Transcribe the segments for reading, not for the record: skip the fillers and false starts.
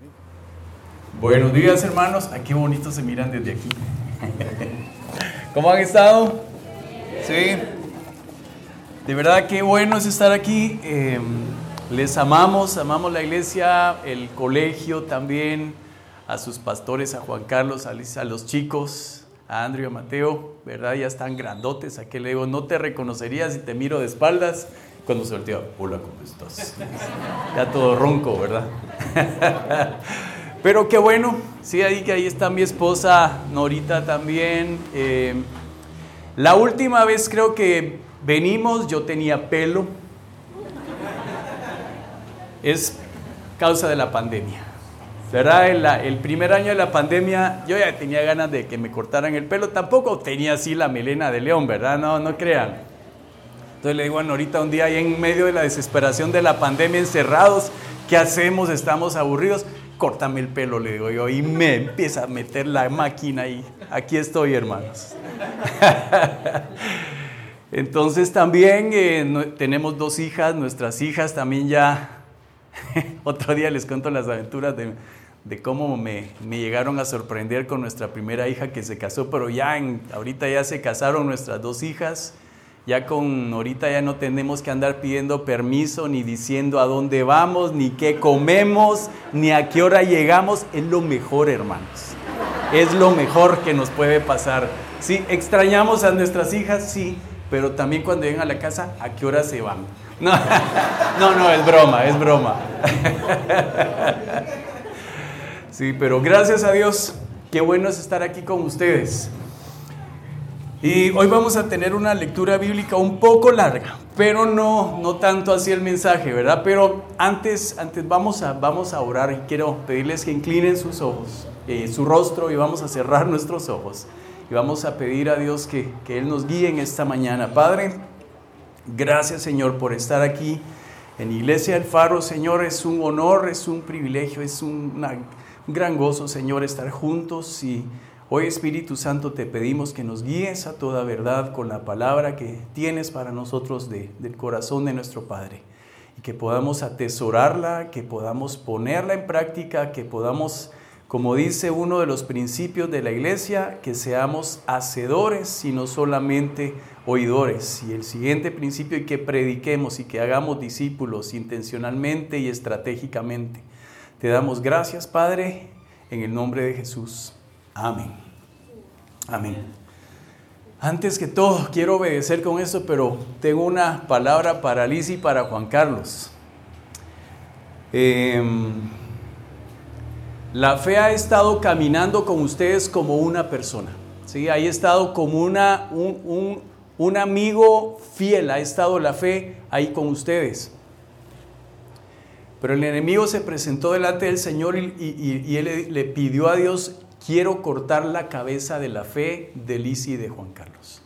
Buenos días, hermanos. Ay, qué bonito se miran desde aquí. ¿Cómo han estado? Sí. De verdad, qué bueno es estar aquí. Les amamos la iglesia, el colegio también, a sus pastores, a Juan Carlos, a los chicos, a Andrew y a Mateo, ¿verdad? Ya están grandotes. Aquí le digo, no te reconocería si te miro de espaldas. Cuando se voltea, hola, ¿cómo estás? Ya todo ronco, ¿verdad? Pero qué bueno, sí, ahí está mi esposa Norita también. La última vez creo que venimos, yo tenía pelo. Es causa de la pandemia, ¿verdad? El primer año de la pandemia yo ya tenía ganas de que me cortaran el pelo. Tampoco tenía así la melena de león, ¿verdad? No crean. Entonces le digo a Norita un día ahí en medio de la desesperación de la pandemia, encerrados, ¿qué hacemos? Estamos aburridos. Córtame el pelo, le digo yo, y me empieza a meter la máquina y aquí estoy, hermanos. Entonces también tenemos 2 hijas, nuestras hijas también ya, otro día les cuento las aventuras de cómo me llegaron a sorprender con nuestra primera hija que se casó, pero ahorita ya se casaron nuestras 2 hijas. Ya con Norita ya no tenemos que andar pidiendo permiso, ni diciendo a dónde vamos, ni qué comemos, ni a qué hora llegamos. Es lo mejor, hermanos. Es lo mejor que nos puede pasar. Sí, extrañamos a nuestras hijas, sí, pero también cuando llegan a la casa, ¿a qué hora se van? No, es broma. Sí, pero gracias a Dios, qué bueno es estar aquí con ustedes. Y hoy vamos a tener una lectura bíblica un poco larga, pero no tanto así el mensaje, ¿verdad? Pero antes vamos a orar y quiero pedirles que inclinen sus ojos, su rostro, y vamos a cerrar nuestros ojos. Y vamos a pedir a Dios que Él nos guíe en esta mañana. Padre, gracias, Señor, por estar aquí en Iglesia del Faro. Señor, es un honor, es un privilegio, es un gran gozo, Señor, estar juntos. Y hoy, Espíritu Santo, te pedimos que nos guíes a toda verdad con la palabra que tienes para nosotros del corazón de nuestro Padre. Y que podamos atesorarla, que podamos ponerla en práctica, que podamos, como dice uno de los principios de la iglesia, que seamos hacedores y no solamente oidores. Y el siguiente principio es que prediquemos y que hagamos discípulos intencionalmente y estratégicamente. Te damos gracias, Padre, en el nombre de Jesús. Amén. Amén. Antes que todo, quiero obedecer con esto, pero tengo una palabra para Liz y para Juan Carlos. La fe ha estado caminando con ustedes como una persona, ¿sí? Ha estado como un amigo fiel, ha estado la fe ahí con ustedes. Pero el enemigo se presentó delante del Señor y él le pidió a Dios: quiero cortar la cabeza de la fe de Liz y de Juan Carlos.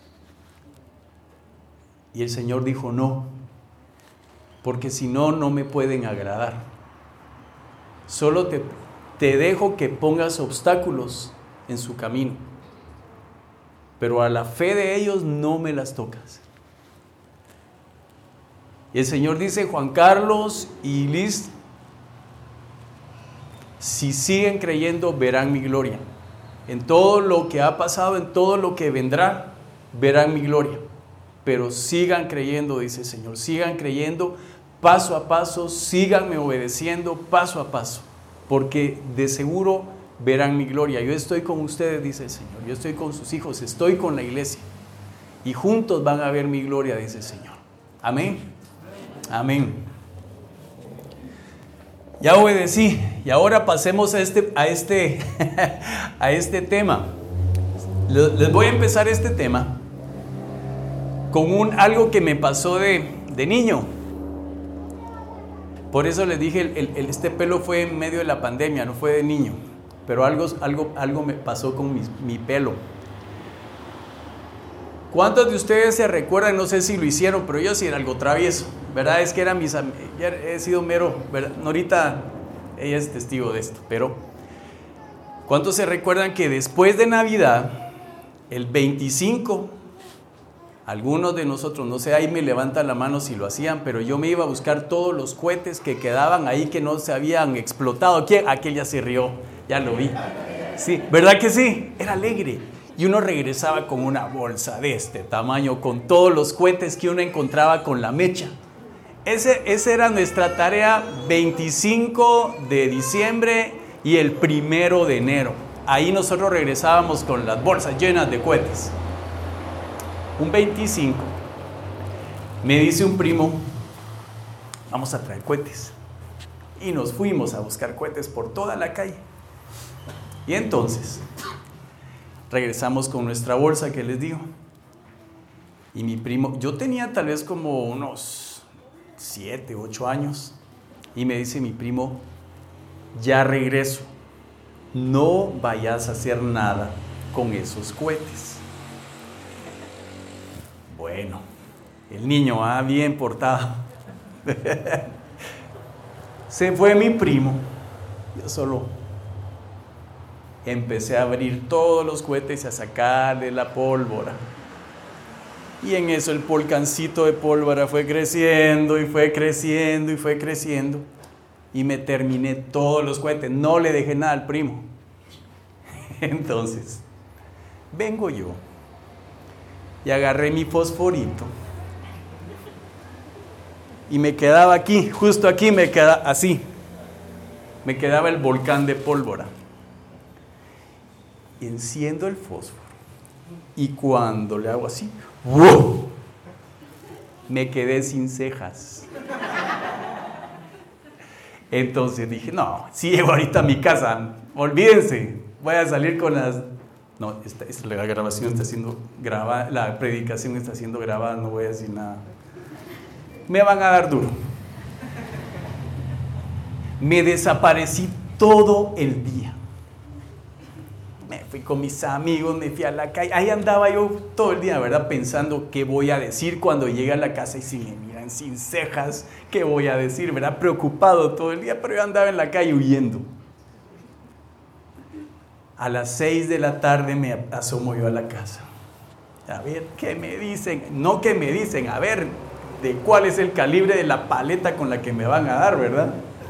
Y el Señor dijo: no, porque si no, no me pueden agradar. Solo te dejo que pongas obstáculos en su camino, pero a la fe de ellos no me las tocas. Y el Señor dice: Juan Carlos y Liz, si siguen creyendo, verán mi gloria. En todo lo que ha pasado, en todo lo que vendrá, verán mi gloria. Pero sigan creyendo, dice el Señor, sigan creyendo paso a paso, síganme obedeciendo paso a paso, porque de seguro verán mi gloria. Yo estoy con ustedes, dice el Señor, yo estoy con sus hijos, estoy con la iglesia, y juntos van a ver mi gloria, dice el Señor. Amén. Amén. Ya obedecí, y ahora pasemos a este tema. Les voy a empezar este tema con algo que me pasó de niño. Por eso les dije, este pelo fue en medio de la pandemia, no fue de niño, pero algo me pasó con mi pelo. ¿Cuántos de ustedes se recuerdan? No sé si lo hicieron, pero yo sí era algo travieso, ¿verdad? Es que he sido mero, ¿verdad? Norita, ella es testigo de esto, pero ¿cuántos se recuerdan que después de Navidad, el 25, Algunos de nosotros, no sé, ahí me levantan la mano si lo hacían, pero yo me iba a buscar todos los cohetes que quedaban ahí que no se habían explotado. ¿Quién? Aquel ya se rió, ya lo vi. Sí, ¿verdad que sí? Era alegre. Y uno regresaba con una bolsa de este tamaño, con todos los cohetes que uno encontraba con la mecha. Esa era nuestra tarea 25 de diciembre y el 1 de enero. Ahí nosotros regresábamos con las bolsas llenas de cohetes. Un 25, me dice un primo, vamos a traer cohetes. Y nos fuimos a buscar cohetes por toda la calle. Y entonces, regresamos con nuestra bolsa que les digo. Y mi primo, yo tenía tal vez como unos 7, 8 años. Y me dice mi primo, ya regreso. No vayas a hacer nada con esos cohetes. Bueno, el niño bien portado. Se fue mi primo. Yo solo empecé a abrir todos los cohetes y a sacarle la pólvora. Y en eso el volcancito de pólvora fue creciendo y fue creciendo y fue creciendo. Y me terminé todos los cohetes. No le dejé nada al primo. Entonces, vengo yo. Y agarré mi fosforito. Y me quedaba aquí, justo aquí me quedaba así. Me quedaba el volcán de pólvora. Y enciendo el fósforo. Y cuando le hago así, ¡wow!, me quedé sin cejas. Entonces dije, no, si llego ahorita a mi casa, olvídense, voy a salir con las... No, la grabación está siendo grabada, la predicación está siendo grabada, no voy a decir nada. Me van a dar duro. Me desaparecí todo el día. Me fui con mis amigos, me fui a la calle. Ahí andaba yo todo el día, ¿verdad? Pensando qué voy a decir cuando llegue a la casa y si me miran sin cejas, qué voy a decir, ¿verdad? Preocupado todo el día, pero yo andaba en la calle huyendo. A las 6 de la tarde me asomo yo a la casa. A ver, ¿qué me dicen? No, ¿qué me dicen? A ver, ¿de cuál es el calibre de la paleta con la que me van a dar, verdad?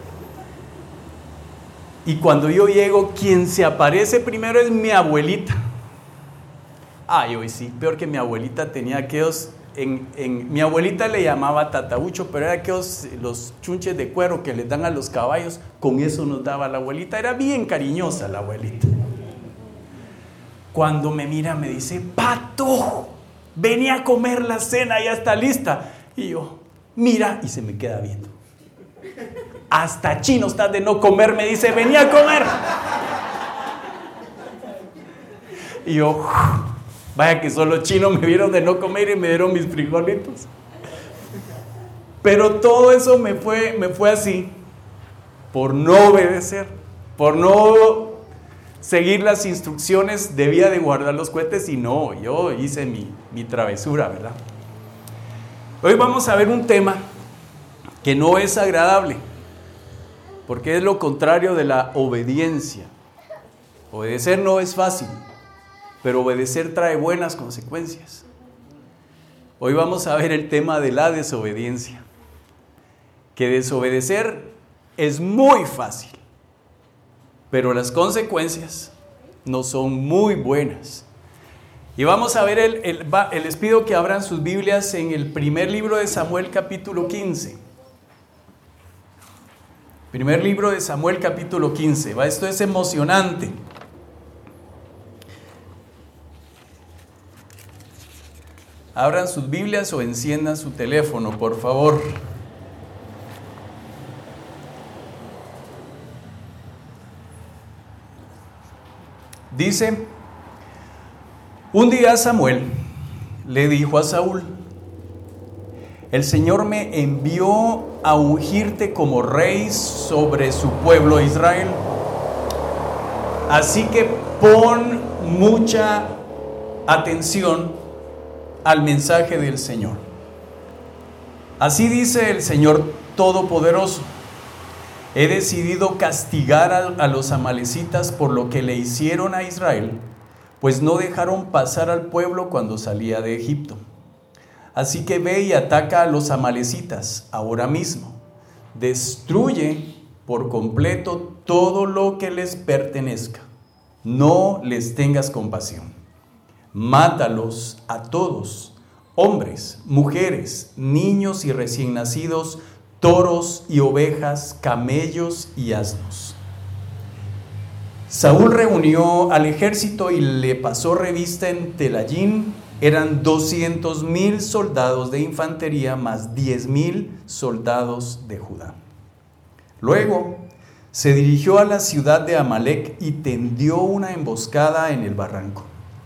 Y cuando yo llego, quien se aparece primero es mi abuelita. Ay, hoy sí, peor que mi abuelita tenía aquellos... mi abuelita le llamaba tataúcho, pero era aquellos, los chunches de cuero que les dan a los caballos. Con eso nos daba la abuelita. Era bien cariñosa la abuelita. Cuando me mira me dice, Pato, vení a comer la cena, ya está lista. Y yo, mira, y se me queda viendo. Hasta chino estás de no comer, me dice, vení a comer. Y yo, vaya que solo chino me vieron de no comer y me dieron mis frijolitos. Pero todo eso me fue así, por no obedecer, por no seguir las instrucciones. Debía de guardar los cohetes y no, yo hice mi travesura, ¿verdad? Hoy vamos a ver un tema que no es agradable, porque es lo contrario de la obediencia. Obedecer no es fácil, pero obedecer trae buenas consecuencias. Hoy vamos a ver el tema de la desobediencia, que desobedecer es muy fácil, pero las consecuencias no son muy buenas. Y vamos a ver, les pido que abran sus Biblias en el primer libro de Samuel, capítulo 15. Primer libro de Samuel, capítulo 15. Esto es emocionante. Abran sus Biblias o enciendan su teléfono, por favor. Dice, un día Samuel le dijo a Saúl, el Señor me envió a ungirte como rey sobre su pueblo Israel. Así que pon mucha atención al mensaje del Señor. Así dice el Señor Todopoderoso: he decidido castigar a los amalecitas por lo que le hicieron a Israel, pues no dejaron pasar al pueblo cuando salía de Egipto. Así que ve y ataca a los amalecitas ahora mismo. Destruye por completo todo lo que les pertenezca. No les tengas compasión. Mátalos a todos, hombres, mujeres, niños y recién nacidos, toros y ovejas, camellos y asnos. Saúl reunió al ejército y le pasó revista en Telayín. Eran 200,000 soldados de infantería más 10,000 soldados de Judá. Luego se dirigió a la ciudad de Amalec y tendió una emboscada en el barranco.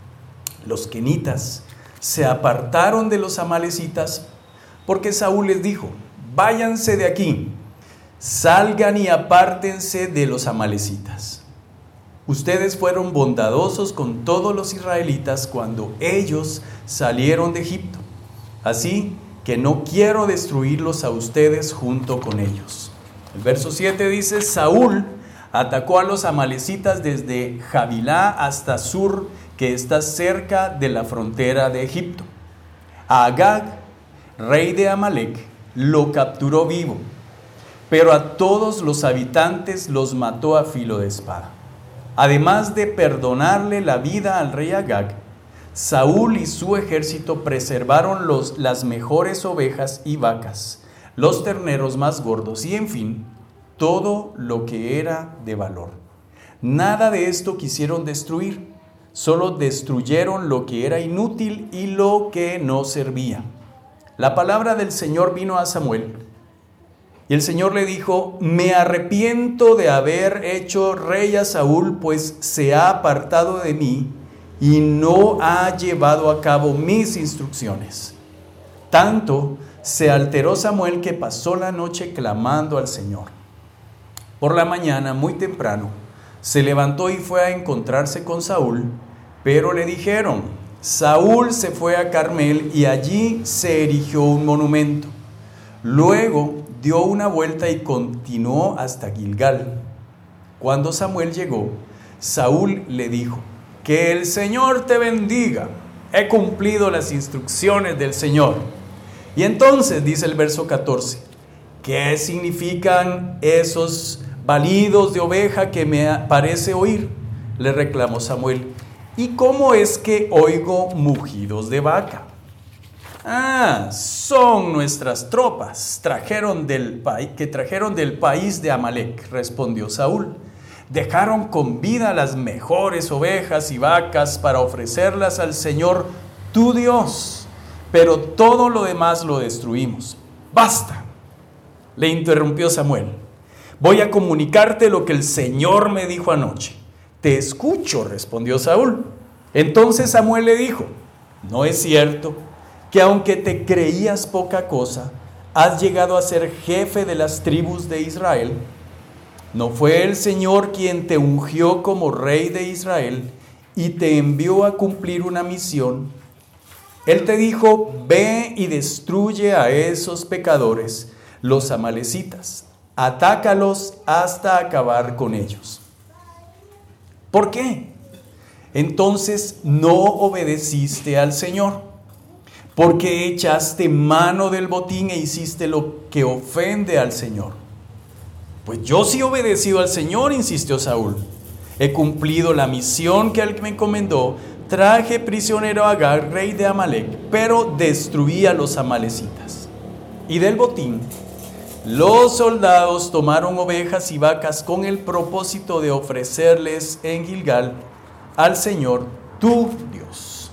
Los quenitas se apartaron de los amalecitas porque Saúl les dijo: váyanse de aquí, salgan y apártense de los amalecitas. Ustedes fueron bondadosos con todos los israelitas cuando ellos salieron de Egipto, así que no quiero destruirlos a ustedes junto con ellos. El verso 7 dice: Saúl atacó a los amalecitas desde Javilá hasta Sur, que está cerca de la frontera de Egipto. A Agag, rey de Amalec, lo capturó vivo, pero a todos los habitantes los mató a filo de espada. Además de perdonarle la vida al rey Agag, Saúl y su ejército preservaron las mejores ovejas y vacas, los terneros más gordos y, en fin, todo lo que era de valor. Nada de esto quisieron destruir, solo destruyeron lo que era inútil y lo que no servía. La palabra del Señor vino a Samuel, y el Señor le dijo: me arrepiento de haber hecho rey a Saúl, pues se ha apartado de mí y no ha llevado a cabo mis instrucciones. Tanto se alteró Samuel que pasó la noche clamando al Señor. Por la mañana, muy temprano, se levantó y fue a encontrarse con Saúl, pero le dijeron: Saúl se fue a Carmel y allí se erigió un monumento. Luego dio una vuelta y continuó hasta Gilgal. Cuando Samuel llegó, Saúl le dijo: que el Señor te bendiga, he cumplido las instrucciones del Señor. Y entonces dice el verso 14: ¿qué significan esos balidos de oveja que me parece oír? Le reclamó Samuel. ¿Y cómo es que oigo mugidos de vaca? Son nuestras tropas, trajeron del país de Amalec, respondió Saúl. Dejaron con vida las mejores ovejas y vacas para ofrecerlas al Señor tu Dios, pero todo lo demás lo destruimos. ¡Basta!, le interrumpió Samuel. Voy a comunicarte lo que el Señor me dijo anoche. Te escucho, respondió Saúl. Entonces Samuel le dijo: ¿no es cierto que aunque te creías poca cosa, has llegado a ser jefe de las tribus de Israel? ¿No fue el Señor quien te ungió como rey de Israel y te envió a cumplir una misión? Él te dijo: ve y destruye a esos pecadores, los amalecitas. Atácalos hasta acabar con ellos. ¿Por qué? Entonces no obedeciste al Señor, porque echaste mano del botín e hiciste lo que ofende al Señor. Pues yo sí he obedecido al Señor, insistió Saúl. He cumplido la misión que él me encomendó. Traje prisionero a Agag, rey de Amalec, pero destruí a los amalecitas. Y del botín, los soldados tomaron ovejas y vacas con el propósito de ofrecerles en Gilgal al Señor tu Dios.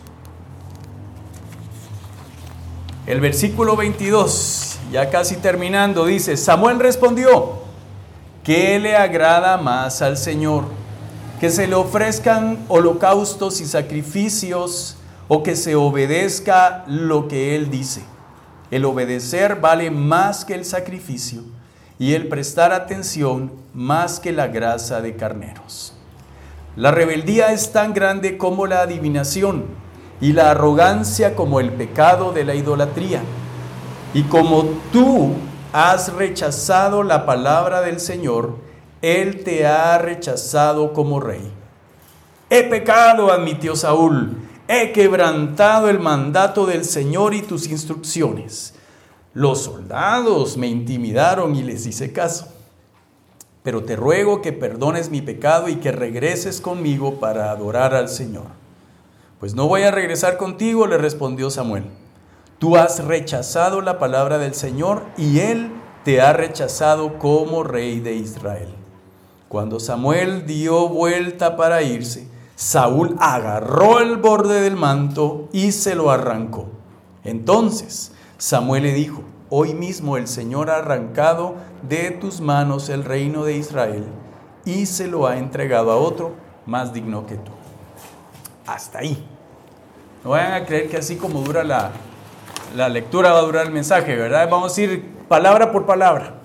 El versículo 22, ya casi terminando, dice: Samuel respondió: ¿qué le agrada más al Señor? ¿Que se le ofrezcan holocaustos y sacrificios, o que se obedezca lo que Él dice? El obedecer vale más que el sacrificio, y el prestar atención más que la grasa de carneros. La rebeldía es tan grande como la adivinación, y la arrogancia como el pecado de la idolatría. Y como tú has rechazado la palabra del Señor, Él te ha rechazado como rey. He pecado, admitió Saúl. he quebrantado el mandato del Señor y tus instrucciones. Los soldados me intimidaron y les hice caso. Pero te ruego que perdones mi pecado y que regreses conmigo para adorar al Señor. Pues no voy a regresar contigo, le respondió Samuel. Tú has rechazado la palabra del Señor y Él te ha rechazado como rey de Israel. Cuando Samuel dio vuelta para irse, Saúl agarró el borde del manto y se lo arrancó. Entonces Samuel le dijo: hoy mismo el Señor ha arrancado de tus manos el reino de Israel y se lo ha entregado a otro más digno que tú. Hasta ahí. No vayan a creer que así como dura la lectura va a durar el mensaje, ¿verdad? Vamos a ir palabra por palabra.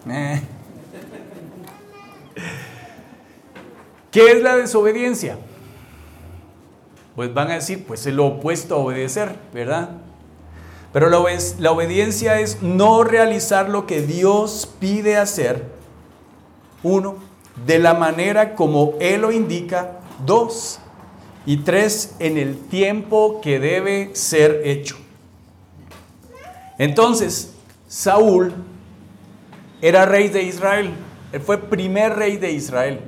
¿Qué es la desobediencia? Pues van a decir, pues es lo opuesto a obedecer, ¿verdad? Pero la obediencia es no realizar lo que Dios pide hacer. 1, de la manera como Él lo indica. 2, y 3, en el tiempo que debe ser hecho. Entonces, Saúl era rey de Israel. Él fue primer rey de Israel.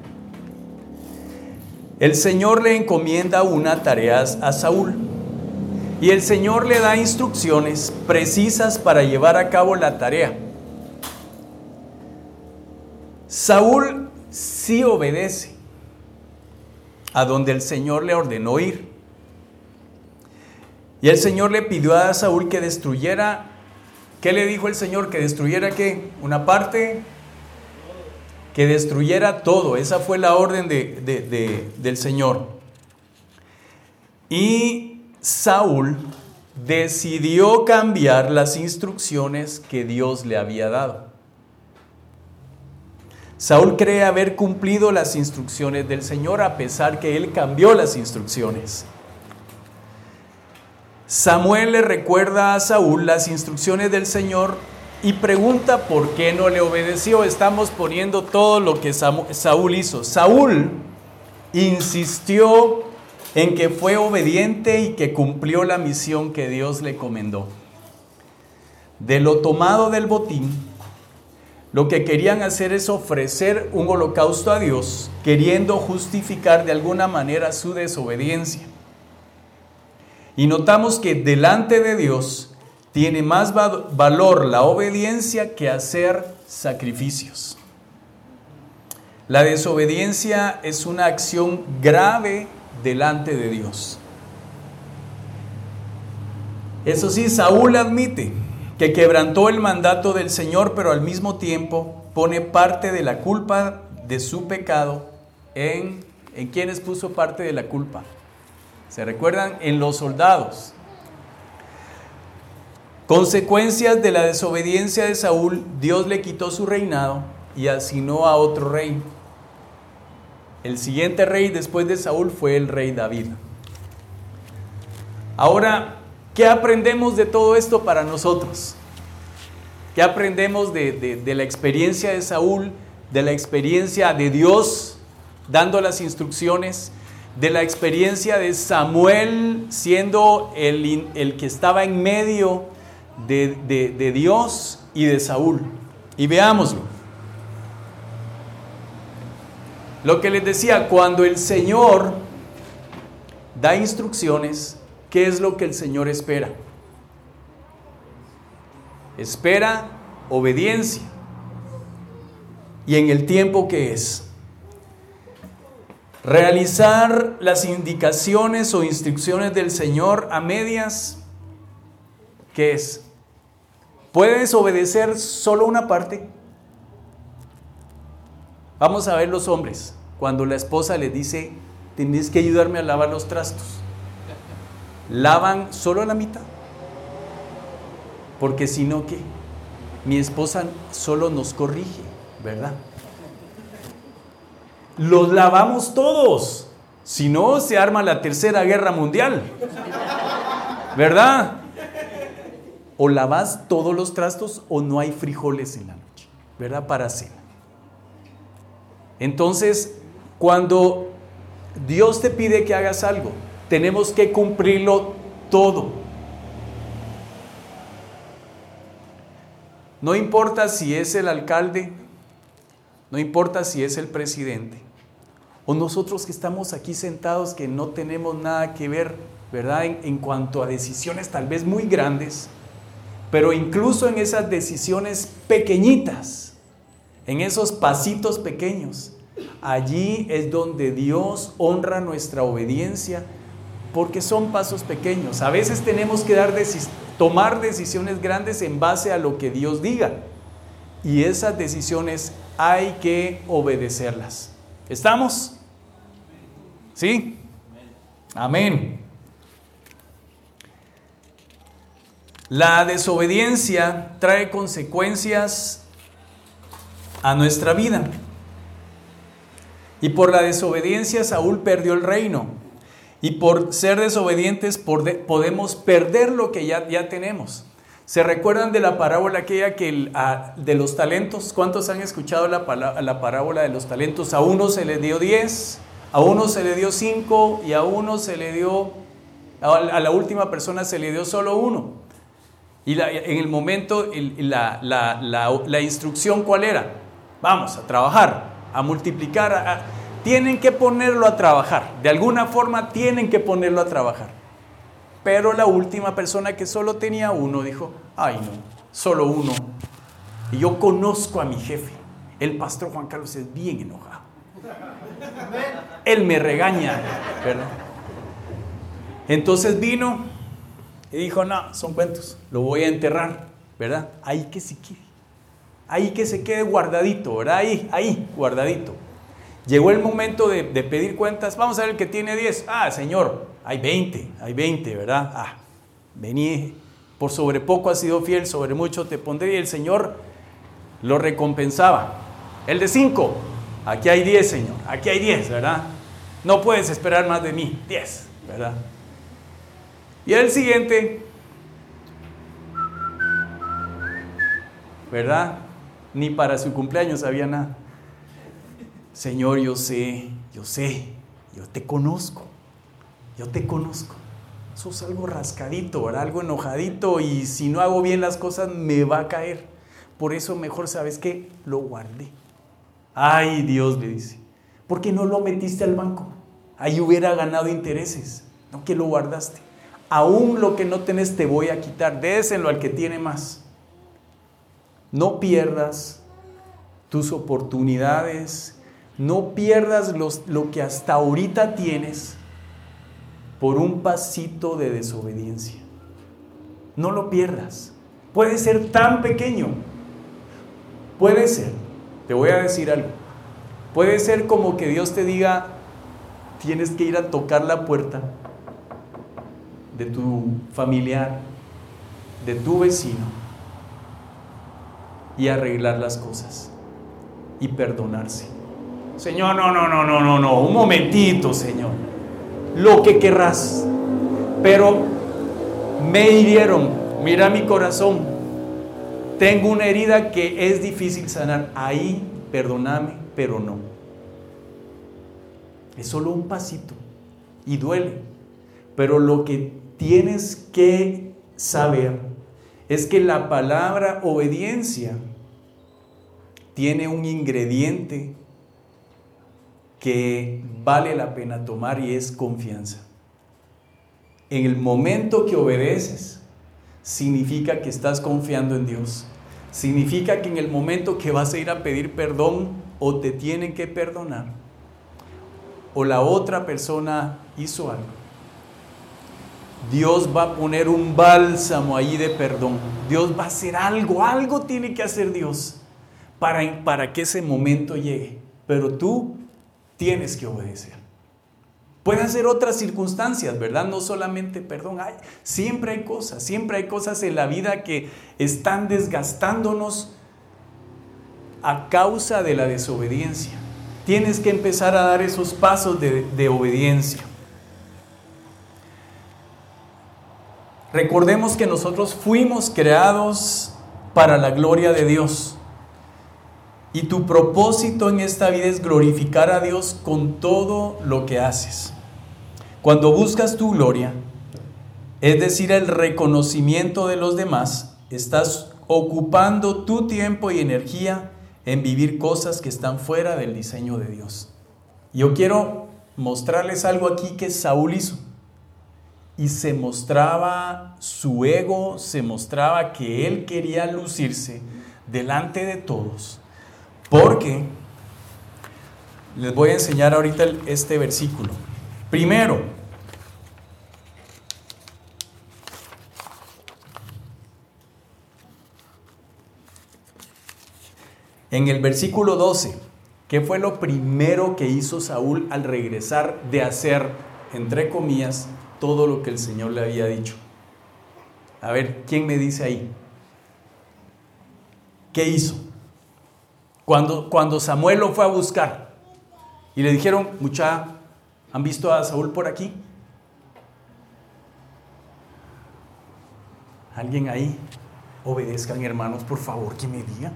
El Señor le encomienda una tarea a Saúl. Y el Señor le da instrucciones precisas para llevar a cabo la tarea. Saúl sí obedece a donde el Señor le ordenó ir. Y el Señor le pidió a Saúl que destruyera. ¿Qué le dijo el Señor? ¿Que destruyera qué? ¿Una parte? Que destruyera todo. Esa fue la orden del Señor. Y Saúl decidió cambiar las instrucciones que Dios le había dado. Saúl cree haber cumplido las instrucciones del Señor a pesar que él cambió las instrucciones. Samuel le recuerda a Saúl las instrucciones del Señor y pregunta por qué no le obedeció. Estamos poniendo todo lo que Saúl hizo. Saúl insistió en que fue obediente y que cumplió la misión que Dios le encomendó. De lo tomado del botín, lo que querían hacer es ofrecer un holocausto a Dios, queriendo justificar de alguna manera su desobediencia. Y notamos que delante de Dios tiene más valor la obediencia que hacer sacrificios. La desobediencia es una acción grave delante de Dios. Eso sí, Saúl admite que quebrantó el mandato del Señor, pero al mismo tiempo pone parte de la culpa de su pecado ¿en quiénes puso parte de la culpa? ¿Se recuerdan? En los soldados. Consecuencias de la desobediencia de Saúl, Dios le quitó su reinado y asignó a otro rey. El siguiente rey después de Saúl fue el rey David. Ahora, ¿qué aprendemos de todo esto para nosotros? ¿Qué aprendemos de la experiencia de Saúl, de la experiencia de Dios dando las instrucciones, de la experiencia de Samuel siendo el que estaba en medio de Dios y de Saúl? Y veámoslo. Lo que les decía, cuando el Señor da instrucciones, ¿qué es lo que el Señor espera? Espera obediencia. ¿Y en el tiempo qué es? Realizar las indicaciones o instrucciones del Señor a medias, ¿qué es? ¿Puedes obedecer solo una parte? Vamos a ver los hombres, cuando la esposa les dice, tienes que ayudarme a lavar los trastos. ¿Lavan solo la mitad? Porque si no, ¿qué? Mi esposa solo nos corrige, ¿verdad? Los lavamos todos, si no se arma la tercera guerra mundial, ¿verdad? O lavas todos los trastos o no hay frijoles en la noche, ¿verdad? Para cena. Entonces, cuando Dios te pide que hagas algo, tenemos que cumplirlo todo. No importa si es el alcalde, no importa si es el presidente, o nosotros que estamos aquí sentados que no tenemos nada que ver, ¿verdad? En cuanto a decisiones tal vez muy grandes, pero incluso en esas decisiones pequeñitas, en esos pasitos pequeños, allí es donde Dios honra nuestra obediencia, porque son pasos pequeños. A veces tenemos que tomar decisiones grandes en base a lo que Dios diga, y esas decisiones hay que obedecerlas. ¿Estamos? ¿Sí? Amén. La desobediencia trae consecuencias a nuestra vida. Y por la desobediencia Saúl perdió el reino. Y por ser desobedientes podemos perder lo que ya tenemos. ¿Se recuerdan de la parábola aquella de los talentos? ¿Cuántos han escuchado la parábola de los talentos? A uno se le dio 10, a uno se le dio 5 y a uno se le dio, a la última persona se le dio solo 1. Y en el momento, la instrucción, ¿cuál era? Vamos a trabajar, a multiplicar, tienen que ponerlo a trabajar, de alguna forma tienen que ponerlo a trabajar. Pero la última persona que solo tenía 1 dijo, ay no, solo 1. Y yo conozco a mi jefe, el pastor Juan Carlos es bien enojado. Él me regaña, ¿verdad? Entonces vino y dijo, no, son cuentos, lo voy a enterrar, ¿verdad? Ahí que se quede, ahí que se quede guardadito, ¿verdad? Ahí, guardadito. Llegó el momento de pedir cuentas. Vamos a ver el que tiene 10. Ah, Señor, hay 20, ¿verdad? Ah, vení, por sobre poco has sido fiel, sobre mucho te pondré. Y el Señor lo recompensaba. El de 5, aquí hay 10, Señor, aquí hay 10, ¿verdad? No puedes esperar más de mí, 10, ¿verdad? Y el siguiente, ¿verdad? Ni para su cumpleaños había nada. Señor, yo sé, yo te conozco. Sos algo rascadito, ¿verdad? Algo enojadito, y si no hago bien las cosas me va a caer. Por eso mejor, ¿sabes qué? Lo guardé. Ay, Dios, le dice, ¿por qué no lo metiste al banco? Ahí hubiera ganado intereses, no que lo guardaste. Aún lo que no tenés te voy a quitar, déselo al que tiene más. No pierdas tus oportunidades, no pierdas lo que hasta ahorita tienes por un pasito de desobediencia. No lo pierdas. Puede ser tan pequeño. Puede ser, te voy a decir algo. Puede ser como que Dios te diga, tienes que ir a tocar la puerta de tu familiar, de tu vecino, y arreglar las cosas y perdonarse. Señor, no, un momentito, Señor, lo que querrás, pero me hirieron, mira mi corazón, tengo una herida que es difícil sanar, ahí perdóname, pero no. Es solo un pasito y duele, pero lo que tienes que saber es que la palabra obediencia tiene un ingrediente que vale la pena tomar, y es confianza. En el momento que obedeces, significa que estás confiando en Dios. Significa que en el momento que vas a ir a pedir perdón, o te tienen que perdonar, o la otra persona hizo algo, Dios va a poner un bálsamo ahí de perdón. Dios va a hacer algo tiene que hacer Dios para que ese momento llegue. Pero tú tienes que obedecer. Pueden ser otras circunstancias, ¿verdad? No solamente perdón. Siempre hay cosas en la vida que están desgastándonos a causa de la desobediencia. Tienes que empezar a dar esos pasos de obediencia. Recordemos que nosotros fuimos creados para la gloria de Dios. Y tu propósito en esta vida es glorificar a Dios con todo lo que haces. Cuando buscas tu gloria, es decir, el reconocimiento de los demás, estás ocupando tu tiempo y energía en vivir cosas que están fuera del diseño de Dios. Yo quiero mostrarles algo aquí que Saúl hizo. Y se mostraba su ego, se mostraba que él quería lucirse delante de todos. Porque les voy a enseñar ahorita este versículo. Primero, en el versículo 12, ¿qué fue lo primero que hizo Saúl al regresar de hacer, entre comillas, todo lo que el Señor le había dicho? A ver, ¿quién me dice ahí? ¿Qué hizo? Cuando Samuel lo fue a buscar y le dijeron, mucha, ¿han visto a Saúl por aquí? ¿Alguien ahí? Obedezcan, hermanos, por favor, que me digan.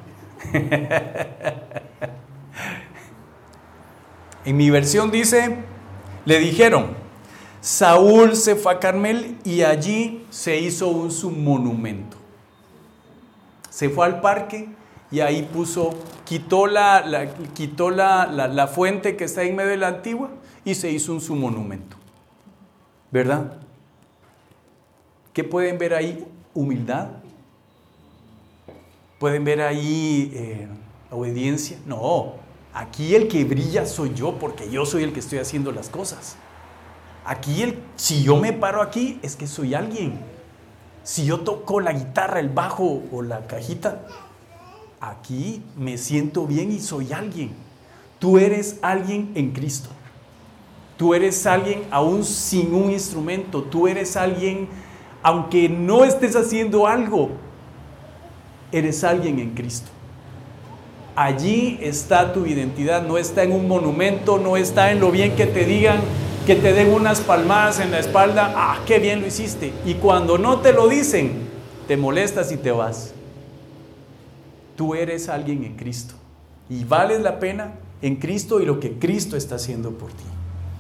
En mi versión dice, le dijeron, Saúl se fue a Carmel y allí se hizo su monumento. Se fue al parque y ahí quitó la fuente que está en medio de la antigua y se hizo su monumento. ¿Verdad? ¿Qué pueden ver ahí? Humildad. ¿Pueden ver ahí obediencia? No, aquí el que brilla soy yo, porque yo soy el que estoy haciendo las cosas. Aquí, si yo me paro aquí, es que soy alguien. Si yo toco la guitarra, el bajo o la cajita, aquí me siento bien y soy alguien. Tú eres alguien en Cristo. Tú eres alguien aún sin un instrumento. Tú eres alguien, aunque no estés haciendo algo, eres alguien en Cristo. Allí está tu identidad, no está en un monumento, no está en lo bien que te digan, que te den unas palmadas en la espalda, ¡ah, qué bien lo hiciste! Y cuando no te lo dicen, te molestas y te vas. Tú eres alguien en Cristo y vales la pena en Cristo y lo que Cristo está haciendo por ti.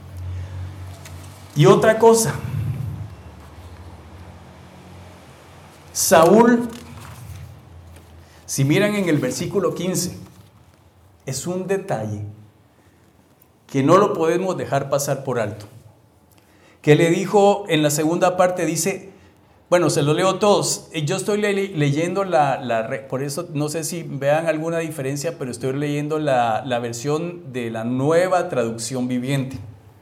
Y otra cosa, Saúl, si miran en el versículo 15, es un detalle que no lo podemos dejar pasar por alto. Que le dijo en la segunda parte, dice, bueno, se lo leo todos. Yo estoy leyendo por eso no sé si vean alguna diferencia, pero estoy leyendo la versión de la Nueva Traducción Viviente.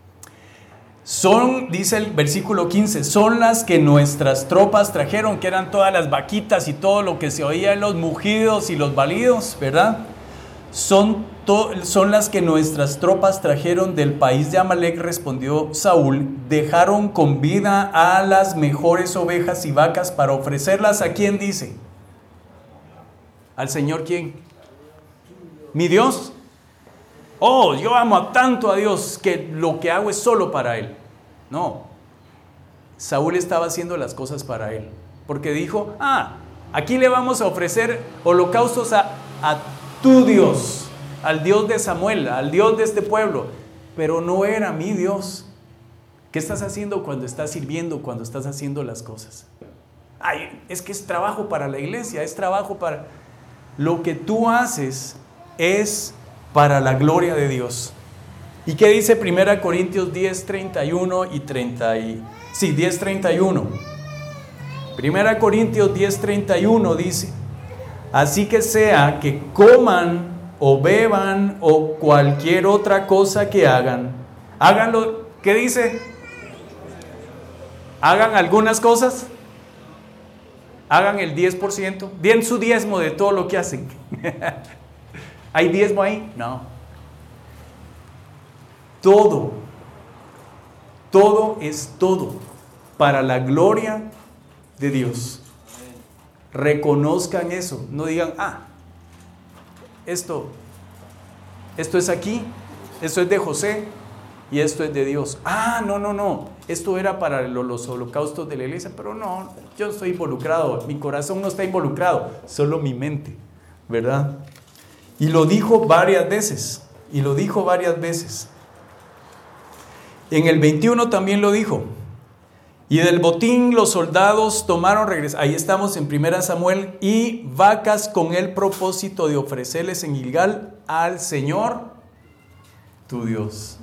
Dice el versículo 15, son las que nuestras tropas trajeron, que eran todas las vaquitas y todo lo que se oía en los mugidos y los balidos, ¿verdad? Son las que nuestras tropas trajeron del país de Amalec, respondió Saúl. Dejaron con vida a las mejores ovejas y vacas para ofrecerlas. ¿A quién dice? ¿Al Señor quién? ¿Mi Dios? Oh, yo amo tanto a Dios que lo que hago es solo para Él. No, Saúl estaba haciendo las cosas para Él, porque dijo, aquí le vamos a ofrecer holocaustos a tu Dios, al Dios de Samuel, al Dios de este pueblo, pero no era mi Dios. ¿Qué estás haciendo cuando estás sirviendo, cuando estás haciendo las cosas? Es que es trabajo para la iglesia, es trabajo para... Lo que tú haces es para la gloria de Dios. ¿Y qué dice 1 Corintios 10, 31 y 10, 31? 1 Corintios 10, 31 dice, así que sea que coman o beban o cualquier otra cosa que hagan, háganlo, ¿qué dice? Hagan algunas cosas, hagan el 10%, den su diezmo de todo lo que hacen. ¿Hay diezmo ahí? No. Todo es todo para la gloria de Dios. Reconozcan eso, no digan, esto es aquí, esto es de José y esto es de Dios. No, esto era para los holocaustos de la iglesia, pero no, yo estoy involucrado, mi corazón no está involucrado, solo mi mente, ¿verdad? Y lo dijo varias veces, En el 21 también lo dijo. Y del botín los soldados tomaron, ahí estamos en 1 Samuel, y vacas con el propósito de ofrecerles en Gilgal al Señor tu Dios.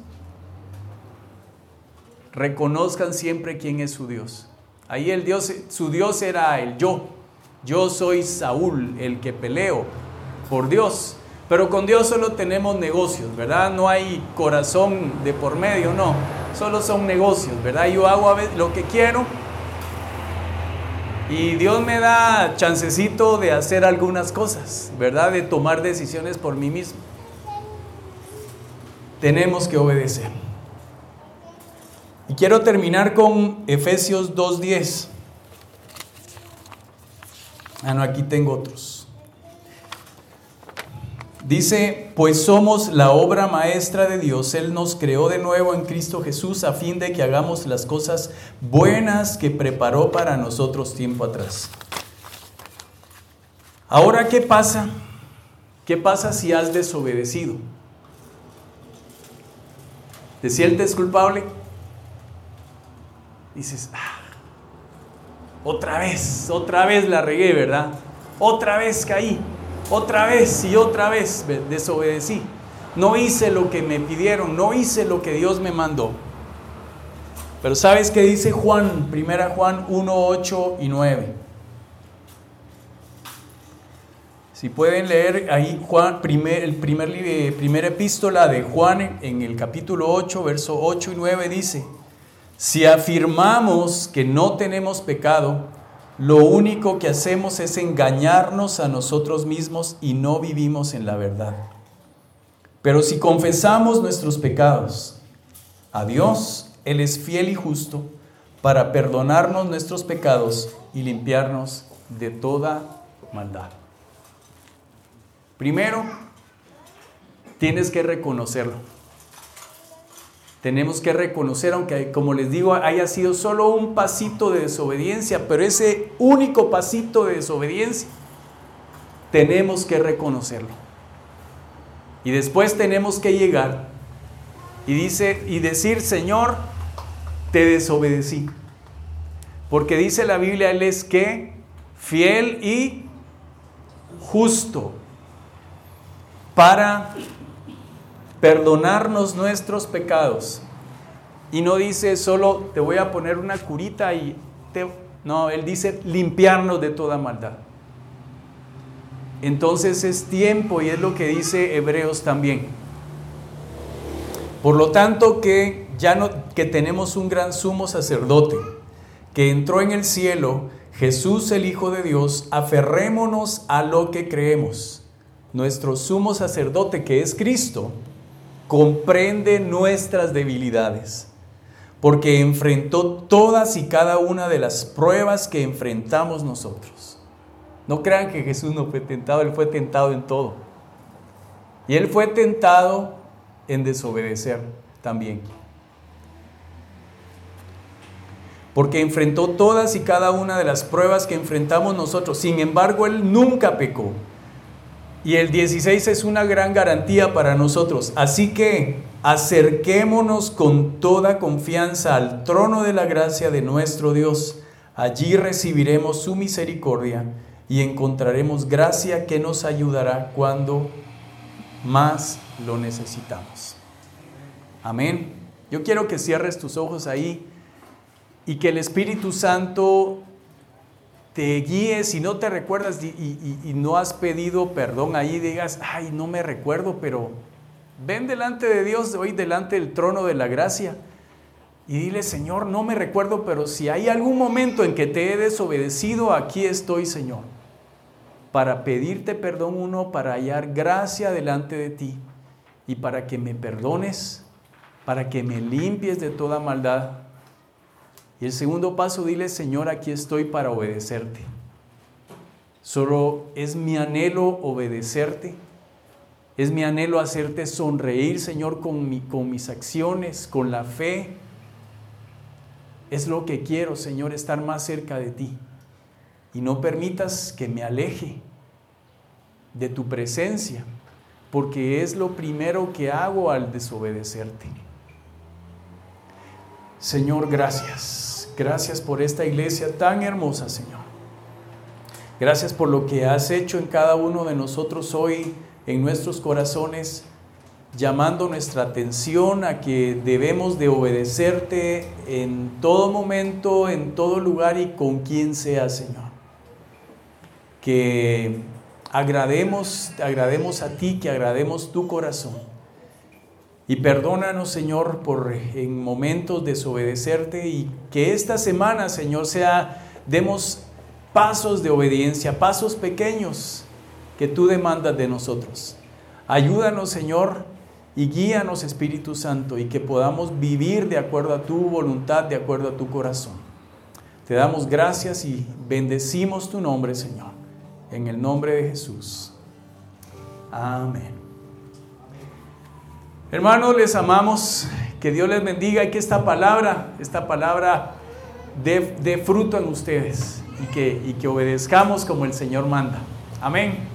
Reconozcan siempre quién es su Dios. Ahí el Dios, su Dios era el yo. Yo soy Saúl, el que peleo por Dios. Pero con Dios solo tenemos negocios, ¿verdad? No hay corazón de por medio, no. Solo son negocios, ¿verdad? Yo hago a veces lo que quiero y Dios me da chancecito de hacer algunas cosas, ¿verdad? De tomar decisiones por mí mismo. Tenemos que obedecer. Y quiero terminar con Efesios 2:10. No, aquí tengo otros. Dice, pues somos la obra maestra de Dios. Él nos creó de nuevo en Cristo Jesús a fin de que hagamos las cosas buenas que preparó para nosotros tiempo atrás. Ahora, ¿qué pasa? ¿Qué pasa si has desobedecido? ¿Te sientes culpable? Dices, otra vez la regué, ¿verdad? Otra vez caí. Otra vez y otra vez desobedecí. No hice lo que me pidieron, no hice lo que Dios me mandó. Pero ¿sabes qué dice Juan? 1 Juan 1, 8 y 9. Si pueden leer ahí Juan, primera epístola de Juan en el capítulo 8, verso 8 y 9 dice: si afirmamos que no tenemos pecado, lo único que hacemos es engañarnos a nosotros mismos y no vivimos en la verdad. Pero si confesamos nuestros pecados a Dios, Él es fiel y justo para perdonarnos nuestros pecados y limpiarnos de toda maldad. Primero, tienes que reconocerlo. Tenemos que reconocer, aunque como les digo, haya sido solo un pasito de desobediencia, pero ese único pasito de desobediencia, tenemos que reconocerlo. Y después tenemos que llegar y decir, Señor, te desobedecí. Porque dice la Biblia, Él es ¿qué? Fiel y justo para perdonarnos nuestros pecados. Y no dice solo te voy a poner una curita no, Él dice limpiarnos de toda maldad. Entonces es tiempo, y es lo que dice Hebreos también. Por lo tanto que tenemos un gran sumo sacerdote que entró en el cielo, Jesús el Hijo de Dios, aferrémonos a lo que creemos. Nuestro sumo sacerdote, que es Cristo, comprende nuestras debilidades, porque enfrentó todas y cada una de las pruebas que enfrentamos nosotros. No crean que Jesús no fue tentado, Él fue tentado en todo. Y Él fue tentado en desobedecer también. Porque enfrentó todas y cada una de las pruebas que enfrentamos nosotros. Sin embargo, Él nunca pecó. Y el 16 es una gran garantía para nosotros. Así que acerquémonos con toda confianza al trono de la gracia de nuestro Dios. Allí recibiremos su misericordia y encontraremos gracia que nos ayudará cuando más lo necesitamos. Amén. Yo quiero que cierres tus ojos ahí y que el Espíritu Santo te guíe. Si no te recuerdas y no has pedido perdón ahí, digas, no me recuerdo, pero ven delante de Dios hoy, delante del trono de la gracia, y dile, Señor, no me recuerdo, pero si hay algún momento en que te he desobedecido, aquí estoy, Señor, para pedirte perdón, para hallar gracia delante de ti y para que me perdones, para que me limpies de toda maldad. Y el segundo paso, dile, Señor, aquí estoy para obedecerte. Solo es mi anhelo obedecerte. Es mi anhelo hacerte sonreír, Señor, con mis acciones, con la fe. Es lo que quiero, Señor, estar más cerca de ti. Y no permitas que me aleje de tu presencia, porque es lo primero que hago al desobedecerte. Señor, gracias. Gracias por esta iglesia tan hermosa, Señor. Gracias por lo que has hecho en cada uno de nosotros hoy, en nuestros corazones, llamando nuestra atención a que debemos de obedecerte en todo momento, en todo lugar y con quien sea, Señor. Que agrademos a ti, que agrademos tu corazón. Y perdónanos, Señor, por en momentos desobedecerte, y que esta semana, Señor, demos pasos de obediencia, pasos pequeños que tú demandas de nosotros. Ayúdanos, Señor, y guíanos, Espíritu Santo, y que podamos vivir de acuerdo a tu voluntad, de acuerdo a tu corazón. Te damos gracias y bendecimos tu nombre, Señor, en el nombre de Jesús. Amén. Hermanos, les amamos, que Dios les bendiga y que esta palabra dé fruto en ustedes y que obedezcamos como el Señor manda. Amén.